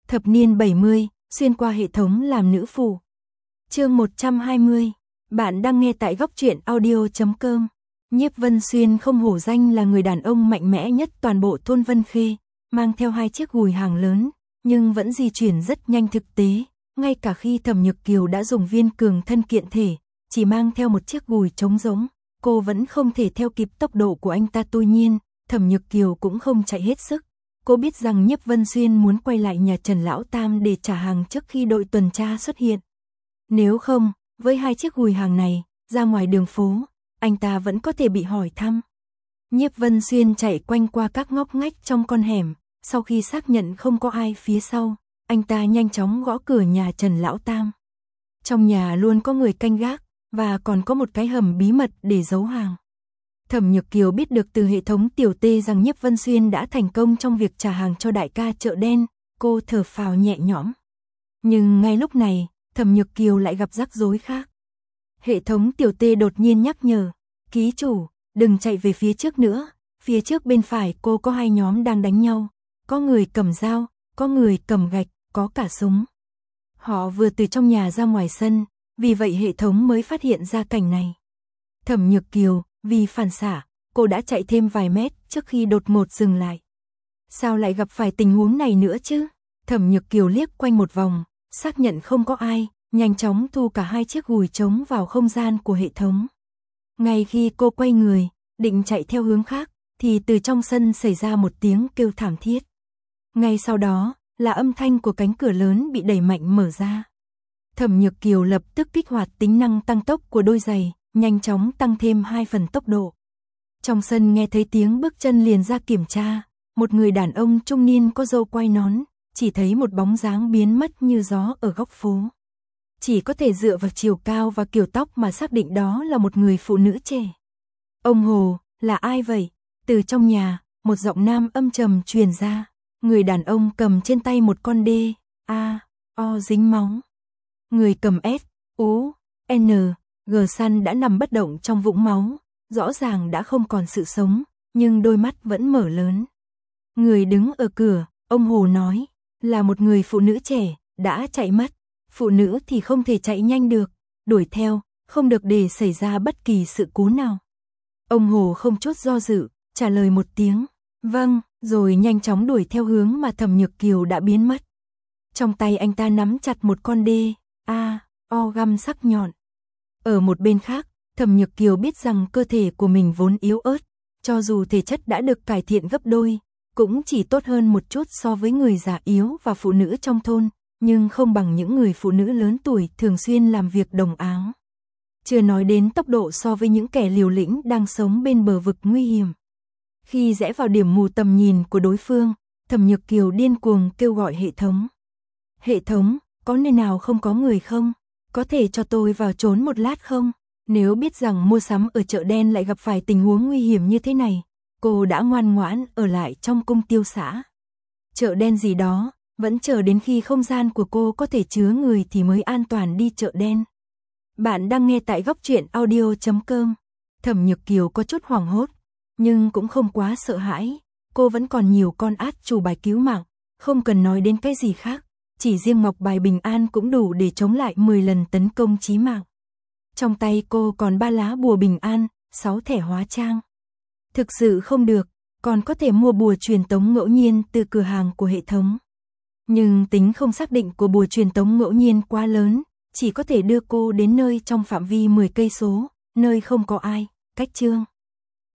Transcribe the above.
Thập niên 70, xuyên qua hệ thống làm nữ phụ. Chương 120. Bạn đang nghe tại góc truyện audio.com. Nhiếp Vân Xuyên không hổ danh là người đàn ông mạnh mẽ nhất toàn bộ thôn Vân Khê, mang theo 2 chiếc gùi hàng lớn, nhưng vẫn di chuyển rất nhanh thực tế, ngay cả khi Thẩm Nhược Kiều đã dùng viên cường thân kiện thể, chỉ mang theo một chiếc gùi trống rỗng, cô vẫn không thể theo kịp tốc độ của anh ta. Tuy nhiên, Thẩm Nhược Kiều cũng không chạy hết sức. Cô biết rằng Nhiếp Vân Xuyên muốn quay lại nhà Trần Lão Tam để trả hàng trước khi đội tuần tra xuất hiện. Nếu không, với 2 chiếc gùi hàng này, ra ngoài đường phố, anh ta vẫn có thể bị hỏi thăm. Nhiếp Vân Xuyên chạy quanh qua các ngóc ngách trong con hẻm, sau khi xác nhận không có ai phía sau, anh ta nhanh chóng gõ cửa nhà Trần Lão Tam. Trong nhà luôn có người canh gác, và còn có một cái hầm bí mật để giấu hàng. Thẩm Nhược Kiều biết được từ hệ thống tiểu tê rằng Nhiếp Vân Xuyên đã thành công trong việc trả hàng cho đại ca chợ đen, cô thở phào nhẹ nhõm. Nhưng ngay lúc này, Thẩm Nhược Kiều lại gặp rắc rối khác. Hệ thống tiểu tê đột nhiên nhắc nhở, ký chủ, đừng chạy về phía trước nữa, phía trước bên phải cô có 2 nhóm đang đánh nhau, có người cầm dao, có người cầm gạch, có cả súng. Họ vừa từ trong nhà ra ngoài sân, vì vậy hệ thống mới phát hiện ra cảnh này. Thẩm Nhược Kiều, vì phản xạ, cô đã chạy thêm vài mét trước khi đột ngột dừng lại. Sao lại gặp phải tình huống này nữa chứ? Thẩm Nhược Kiều liếc quanh một vòng, xác nhận không có ai, nhanh chóng thu cả 2 chiếc gùi trống vào không gian của hệ thống. Ngay khi cô quay người, định chạy theo hướng khác, thì từ trong sân xảy ra một tiếng kêu thảm thiết. Ngay sau đó, là âm thanh của cánh cửa lớn bị đẩy mạnh mở ra. Thẩm Nhược Kiều lập tức kích hoạt tính năng tăng tốc của đôi giày, nhanh chóng tăng thêm 2 phần tốc độ. Trong sân nghe thấy tiếng bước chân liền ra kiểm tra, một người đàn ông trung niên có râu quai nón, chỉ thấy một bóng dáng biến mất như gió ở góc phố. Chỉ có thể dựa vào chiều cao và kiểu tóc mà xác định đó là một người phụ nữ trẻ. Ông Hồ, là ai vậy? Từ trong nhà, một giọng nam âm trầm truyền ra. Người đàn ông cầm trên tay một con đê, o dính máu. Người cầm S, U, N, G săn đã nằm bất động trong vũng máu, rõ ràng đã không còn sự sống, nhưng đôi mắt vẫn mở lớn. Người đứng ở cửa, ông Hồ nói, là một người phụ nữ trẻ, đã chạy mất. Phụ nữ thì không thể chạy nhanh được, đuổi theo, không được để xảy ra bất kỳ sự cố nào. Ông Hồ không chút do dự, trả lời một tiếng, vâng, rồi nhanh chóng đuổi theo hướng mà Thẩm Nhược Kiều đã biến mất. Trong tay anh ta nắm chặt một con đê, o găm sắc nhọn. Ở một bên khác, Thẩm Nhược Kiều biết rằng cơ thể của mình vốn yếu ớt, cho dù thể chất đã được cải thiện gấp đôi, cũng chỉ tốt hơn một chút so với người già yếu và phụ nữ trong thôn, nhưng không bằng những người phụ nữ lớn tuổi thường xuyên làm việc đồng áng. Chưa nói đến tốc độ so với những kẻ liều lĩnh đang sống bên bờ vực nguy hiểm. Khi rẽ vào điểm mù tầm nhìn của đối phương, Thẩm Nhược Kiều điên cuồng kêu gọi hệ thống. Hệ thống, có nơi nào không có người không? Có thể cho tôi vào trốn một lát không? Nếu biết rằng mua sắm ở chợ đen lại gặp phải tình huống nguy hiểm như thế này, cô đã ngoan ngoãn ở lại trong cung tiêu xã. Chợ đen gì đó, vẫn chờ đến khi không gian của cô có thể chứa người thì mới an toàn đi chợ đen. Bạn đang nghe tại góc truyện audio.com. Thẩm Nhược Kiều có chút hoảng hốt, nhưng cũng không quá sợ hãi. Cô vẫn còn nhiều con át chủ bài cứu mạng, không cần nói đến cái gì khác. Chỉ riêng ngọc bài bình an cũng đủ để chống lại 10 lần tấn công chí mạng. Trong tay cô còn 3 lá bùa bình an, 6 thẻ hóa trang. Thực sự không được, còn có thể mua bùa truyền tống ngẫu nhiên từ cửa hàng của hệ thống. Nhưng tính không xác định của bùa truyền tống ngẫu nhiên quá lớn, chỉ có thể đưa cô đến nơi trong phạm vi 10 cây số, nơi không có ai, cách chương.